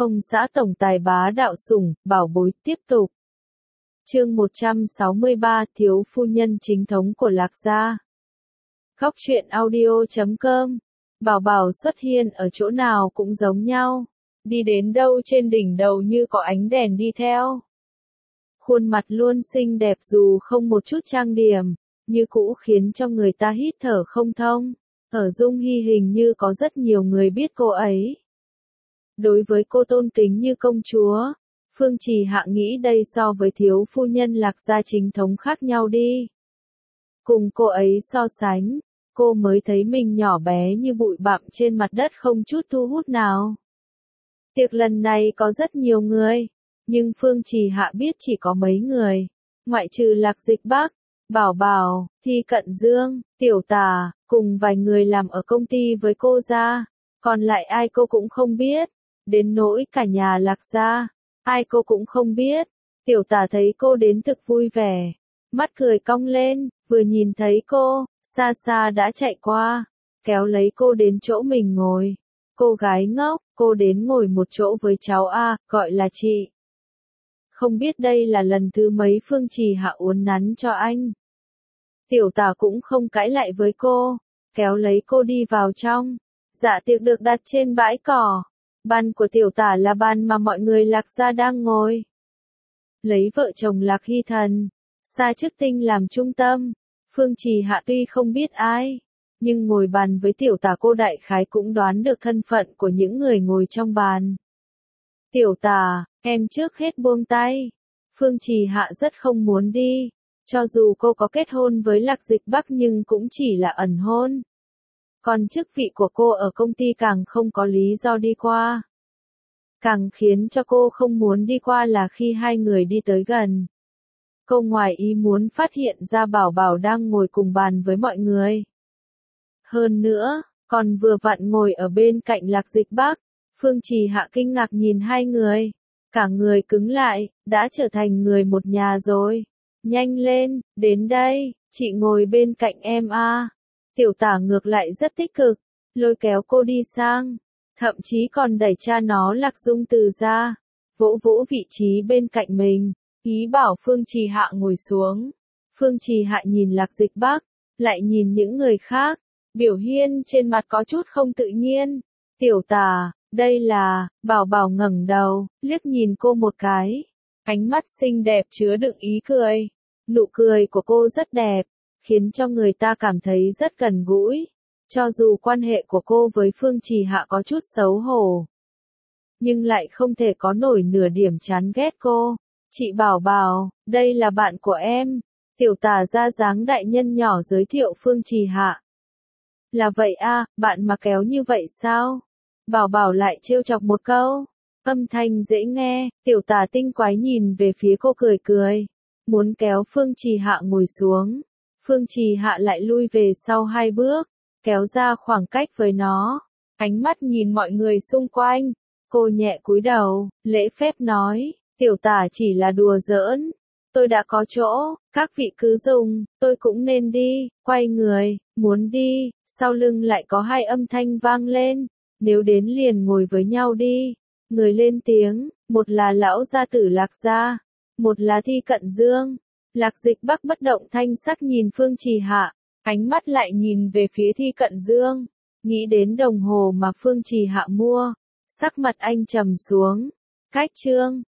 Ông xã tổng tài bá đạo sủng, bảo bối tiếp tục. Chương 163 Thiếu phu nhân chính thống của Lạc Gia. Góc truyện audio.com. Bảo Bảo xuất hiện ở chỗ nào cũng giống nhau. Đi đến đâu trên đỉnh đầu như có ánh đèn đi theo. Khuôn mặt luôn xinh đẹp dù không một chút trang điểm, như cũ khiến cho người ta hít thở không thông. Ở Dung Hy hình như có rất nhiều người biết cô ấy. Đối với cô tôn kính như công chúa, Phương Trì Hạ nghĩ đây so với thiếu phu nhân Lạc Gia chính thống khác nhau đi. Cùng cô ấy so sánh, cô mới thấy mình nhỏ bé như bụi bặm trên mặt đất không chút thu hút nào. Tiệc lần này có rất nhiều người, nhưng Phương Trì Hạ biết chỉ có mấy người, ngoại trừ Lạc Dịch Bắc, Bảo Bảo, Thi Cận Dương, Tiểu Tà, cùng vài người làm ở công ty với cô ra, còn lại ai cô cũng không biết, đến nỗi cả nhà Lạc Gia, ai cô cũng không biết. Tiểu Tà thấy cô đến thực vui vẻ, mắt cười cong lên, vừa nhìn thấy cô, xa xa đã chạy qua, kéo lấy cô đến chỗ mình ngồi. Cô gái ngốc, cô đến ngồi một chỗ với cháu A, gọi là chị. Không biết đây là lần thứ mấy Phương Trì Hạ uốn nắn cho anh. Tiểu Tà cũng không cãi lại với cô, kéo lấy cô đi vào trong. Dạ tiệc được đặt trên bãi cỏ. Bàn của Tiểu Tà là bàn mà mọi người Lạc Gia đang ngồi. Lấy vợ chồng Lạc Hy Thần, Sa Chức Tinh làm trung tâm. Phương Trì Hạ tuy không biết ai, nhưng ngồi bàn với Tiểu Tà cô đại khái cũng đoán được thân phận của những người ngồi trong bàn. Tiểu Tà, em trước hết buông tay. Phương Trì Hạ rất không muốn đi. Cho dù cô có kết hôn với Lạc Dịch Bắc nhưng cũng chỉ là ẩn hôn. Còn chức vị của cô ở công ty càng không có lý do đi qua. Càng khiến cho cô không muốn đi qua là khi hai người đi tới gần. Cô ngoài ý muốn phát hiện ra Bảo Bảo đang ngồi cùng bàn với mọi người. Hơn nữa, còn vừa vặn ngồi ở bên cạnh Lạc Dịch Bắc. Phương Trì Hạ kinh ngạc nhìn hai người. Cả người cứng lại, đã trở thành người một nhà rồi. Nhanh lên, đến đây, chị ngồi bên cạnh em a. Tiểu Tà ngược lại rất tích cực, lôi kéo cô đi sang, thậm chí còn đẩy cha nó Lạc Dung Từ ra, vỗ vỗ vị trí bên cạnh mình, ý bảo Phương Trì Hạ ngồi xuống. Phương Trì Hạ nhìn Lạc Dịch Bắc, lại nhìn những người khác, biểu hiện trên mặt có chút không tự nhiên. Tiểu Tà, đây là, Bảo Bảo ngẩng đầu, liếc nhìn cô một cái, ánh mắt xinh đẹp chứa đựng ý cười, nụ cười của cô rất đẹp, khiến cho người ta cảm thấy rất gần gũi. Cho dù quan hệ của cô với Phương Trì Hạ có chút xấu hổ, nhưng lại không thể có nổi nửa điểm chán ghét cô. Chị Bảo Bảo, đây là bạn của em. Tiểu Tà ra dáng đại nhân nhỏ giới thiệu Phương Trì Hạ. Là vậy a, bạn mà kéo như vậy sao? Bảo Bảo lại trêu chọc một câu. Âm thanh dễ nghe, Tiểu Tà tinh quái nhìn về phía cô cười cười, muốn kéo Phương Trì Hạ ngồi xuống. Phương Trì Hạ lại lui về sau hai bước, kéo ra khoảng cách với nó, ánh mắt nhìn mọi người xung quanh. Cô nhẹ cúi đầu, lễ phép nói, Tiểu Tà chỉ là đùa giỡn. Tôi đã có chỗ, các vị cứ dùng, tôi cũng nên đi. Quay người, muốn đi, sau lưng lại có hai âm thanh vang lên. Nếu đến liền ngồi với nhau đi. Người lên tiếng, một là lão gia tử Lạc Gia, một là Thi Cận Dương. Lạc Dịch Bắc bất động thanh sắc nhìn Phương Trì Hạ, ánh mắt lại nhìn về phía Thi Cận Dương, nghĩ đến đồng hồ mà Phương Trì Hạ mua, sắc mặt anh trầm xuống. Cách chương